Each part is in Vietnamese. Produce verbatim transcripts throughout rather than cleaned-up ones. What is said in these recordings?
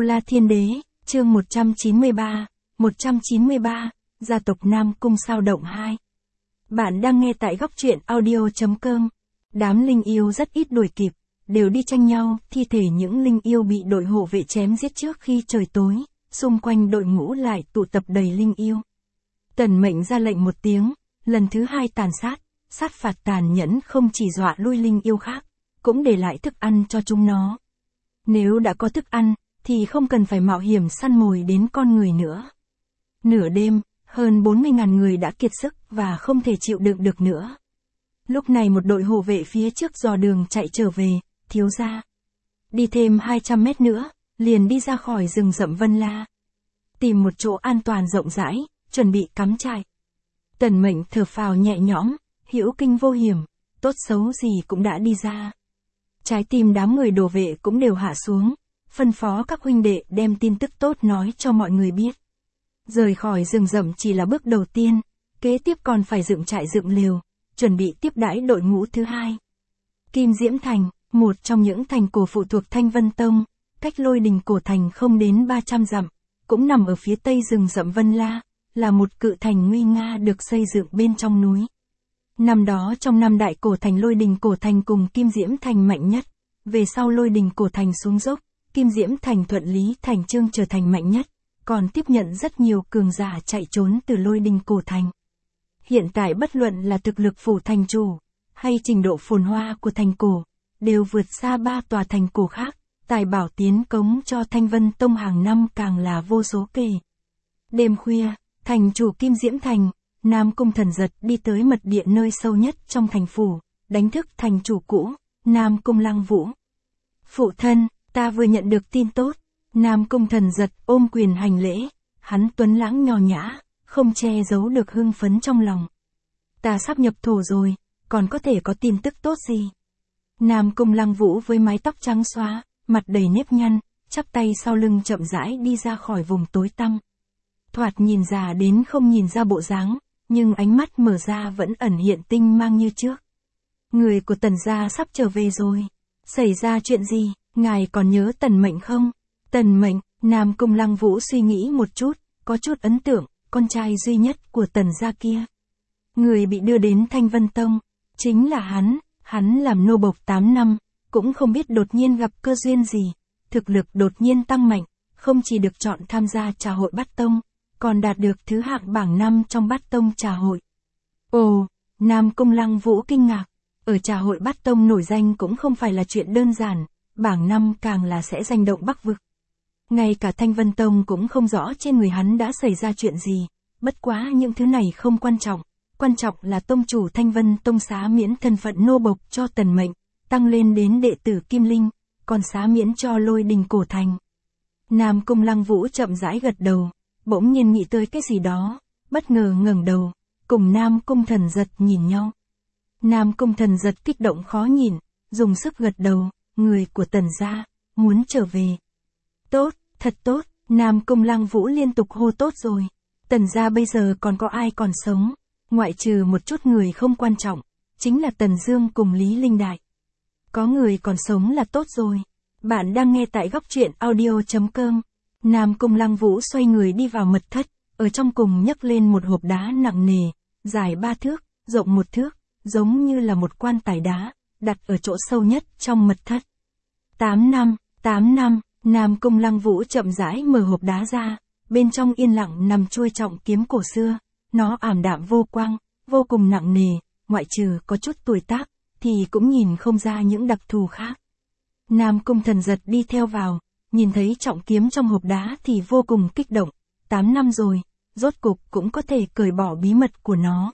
La Thiên Đế, chương một trăm chín mươi ba, một trăm chín mươi ba, gia tộc Nam Cung sao động hai. Bạn đang nghe tại góc truyện audio chấm com. Đám linh yêu rất ít đuổi kịp, đều đi tranh nhau, thi thể những linh yêu bị đội hộ vệ chém giết trước khi trời tối, xung quanh đội ngũ lại tụ tập đầy linh yêu. Tần Mệnh ra lệnh một tiếng, lần thứ hai tàn sát, sát phạt tàn nhẫn không chỉ dọa lui linh yêu khác, cũng để lại thức ăn cho chúng nó. Nếu đã có thức ăn, thì không cần phải mạo hiểm săn mồi đến con người nữa. Nửa đêm, hơn bốn mươi nghìn người đã kiệt sức và không thể chịu đựng được nữa. Lúc này một đội hộ vệ phía trước dò đường chạy trở về, thiếu gia. Đi thêm hai trăm mét nữa, liền đi ra khỏi rừng rậm Vân La. Tìm một chỗ an toàn rộng rãi, chuẩn bị cắm trại. Tần Mệnh thở phào nhẹ nhõm, hữu kinh vô hiểm, tốt xấu gì cũng đã đi ra. Trái tim đám người đồ vệ cũng đều hạ xuống, phân phó các huynh đệ đem tin tức tốt nói cho mọi người biết. Rời khỏi rừng rậm chỉ là bước đầu tiên, kế tiếp còn phải dựng trại dựng lều, chuẩn bị tiếp đãi đội ngũ thứ hai. Kim Diễm Thành, một trong những thành cổ phụ thuộc Thanh Vân Tông, cách Lôi Đình cổ thành không đến ba trăm dặm, cũng nằm ở phía tây rừng rậm Vân La, là một cự thành nguy nga được xây dựng bên trong núi. Năm đó trong năm đại cổ thành Lôi Đình cổ thành cùng Kim Diễm Thành mạnh nhất, về sau Lôi Đình cổ thành xuống dốc, Kim Diễm Thành thuận lý thành trương trở thành mạnh nhất, còn tiếp nhận rất nhiều cường giả chạy trốn từ Lôi Đình cổ thành. Hiện tại bất luận là thực lực phủ thành chủ, hay trình độ phồn hoa của thành cổ, đều vượt xa ba tòa thành cổ khác, tài bảo tiến cống cho Thanh Vân Tông hàng năm càng là vô số kể. Đêm khuya, thành chủ Kim Diễm Thành, Nam Cung Thần Giật đi tới mật điện nơi sâu nhất trong thành phủ, đánh thức thành chủ cũ, Nam Cung Lăng Vũ. Phụ thân, ta vừa nhận được tin tốt. Nam Cung Thần Giật ôm quyền hành lễ, hắn tuấn lãng nho nhã, không che giấu được hưng phấn trong lòng. Ta sắp nhập thổ rồi, còn có thể có tin tức tốt gì? Nam Cung Lăng Vũ với mái tóc trắng xóa, mặt đầy nếp nhăn, chắp tay sau lưng chậm rãi đi ra khỏi vùng tối tăm. Thoạt nhìn già đến không nhìn ra bộ dáng, nhưng ánh mắt mở ra vẫn ẩn hiện tinh mang như trước. Người của Tần gia sắp trở về rồi. Xảy ra chuyện gì, ngài còn nhớ Tần Mệnh không? Tần Mệnh, Nam Cung Lăng Vũ suy nghĩ một chút, có chút ấn tượng, con trai duy nhất của Tần gia kia. Người bị đưa đến Thanh Vân Tông, chính là hắn, hắn làm nô bộc tám năm, cũng không biết đột nhiên gặp cơ duyên gì, thực lực đột nhiên tăng mạnh, không chỉ được chọn tham gia trà hội Bát Tông, còn đạt được thứ hạng bảng năm trong Bát Tông trà hội. Ồ, Nam Cung Lăng Vũ kinh ngạc, ở trà hội Bát Tông nổi danh cũng không phải là chuyện đơn giản, bảng năm càng là sẽ danh động Bắc vực. Ngay cả Thanh Vân Tông cũng không rõ trên người hắn đã xảy ra chuyện gì, bất quá những thứ này không quan trọng, quan trọng là tông chủ Thanh Vân Tông xá miễn thân phận nô bộc cho Tần Mệnh, tăng lên đến đệ tử Kim Linh, còn xá miễn cho Lôi Đình cổ thành. Nam Cung Lăng Vũ chậm rãi gật đầu, bỗng nhiên nghĩ tới cái gì đó, bất ngờ ngẩng đầu, cùng Nam Cung Thần Giật nhìn nhau. Nam Cung Thần Giật kích động khó nhìn, dùng sức gật đầu, người của Tần gia, muốn trở về. Tốt, thật tốt, Nam Cung Lăng Vũ liên tục hô tốt rồi. Tần gia bây giờ còn có ai còn sống, ngoại trừ một chút người không quan trọng, chính là Tần Dương cùng Lý Linh Đại. Có người còn sống là tốt rồi. Bạn đang nghe tại góc truyện audio chấm com. Nam Cung Lăng Vũ xoay người đi vào mật thất, ở trong cùng nhấc lên một hộp đá nặng nề, dài ba thước, rộng một thước, giống như là một quan tài đá, đặt ở chỗ sâu nhất trong mật thất. Tám năm, tám năm, Nam Cung Lăng Vũ chậm rãi mở hộp đá ra, bên trong yên lặng nằm chuôi trọng kiếm cổ xưa, nó ảm đạm vô quang, vô cùng nặng nề, ngoại trừ có chút tuổi tác, thì cũng nhìn không ra những đặc thù khác. Nam Cung Thần Giật đi theo vào, nhìn thấy trọng kiếm trong hộp đá thì vô cùng kích động, tám năm rồi, rốt cục cũng có thể cởi bỏ bí mật của nó.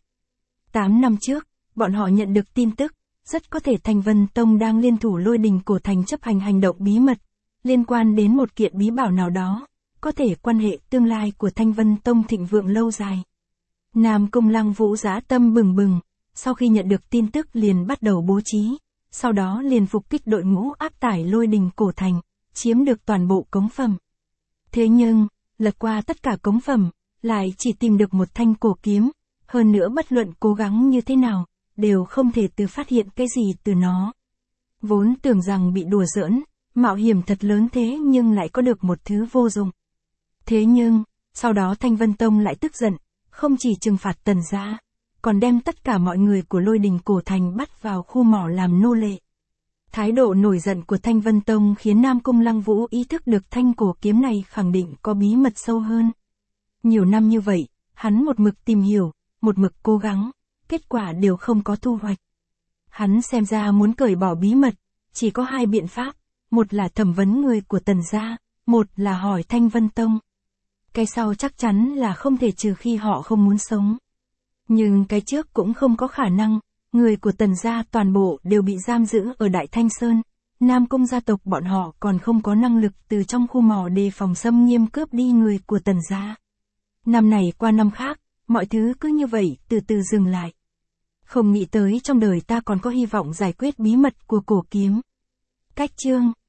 Tám năm trước, bọn họ nhận được tin tức, rất có thể Thanh Vân Tông đang liên thủ Lôi Đình cổ thành chấp hành hành động bí mật, liên quan đến một kiện bí bảo nào đó, có thể quan hệ tương lai của Thanh Vân Tông thịnh vượng lâu dài. Nam Cung Lăng Vũ dã tâm bừng bừng, sau khi nhận được tin tức liền bắt đầu bố trí, sau đó liền phục kích đội ngũ áp tải Lôi Đình cổ thành, chiếm được toàn bộ cống phẩm. Thế nhưng, lật qua tất cả cống phẩm, lại chỉ tìm được một thanh cổ kiếm, hơn nữa bất luận cố gắng như thế nào, đều không thể từ phát hiện cái gì từ nó. Vốn tưởng rằng bị đùa giỡn, mạo hiểm thật lớn thế nhưng lại có được một thứ vô dụng. Thế nhưng, sau đó Thanh Vân Tông lại tức giận, không chỉ trừng phạt Tần gia, còn đem tất cả mọi người của Lôi Đình Cổ Thành bắt vào khu mỏ làm nô lệ. Thái độ nổi giận của Thanh Vân Tông khiến Nam Cung Lăng Vũ ý thức được thanh cổ kiếm này khẳng định có bí mật sâu hơn. Nhiều năm như vậy, hắn một mực tìm hiểu, một mực cố gắng, kết quả đều không có thu hoạch. Hắn xem ra muốn cởi bỏ bí mật, chỉ có hai biện pháp, một là thẩm vấn người của Tần gia, một là hỏi Thanh Vân Tông. Cái sau chắc chắn là không thể trừ khi họ không muốn sống. Nhưng cái trước cũng không có khả năng, người của Tần gia toàn bộ đều bị giam giữ ở Đại Thanh Sơn, Nam Cung gia tộc bọn họ còn không có năng lực từ trong khu mỏ đề phòng xâm nghiêm cướp đi người của Tần gia. Năm này qua năm khác, mọi thứ cứ như vậy từ từ dừng lại. Không nghĩ tới trong đời ta còn có hy vọng giải quyết bí mật của cổ kiếm. Cách chương